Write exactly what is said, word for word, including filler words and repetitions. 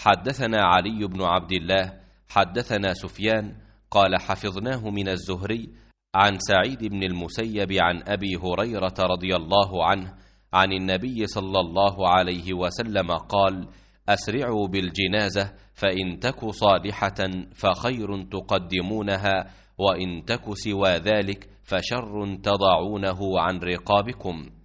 حدثنا علي بن عبد الله حدثنا سفيان قال حفظناه من الزهري عن سعيد بن المسيب عن أبي هريرة رضي الله عنه عن النبي صلى الله عليه وسلم قال: أسرعوا بالجنازة، فإن تك صالحة فخير تقدمونها، وإن تك سوى ذلك فشر تضعونه عن رقابكم.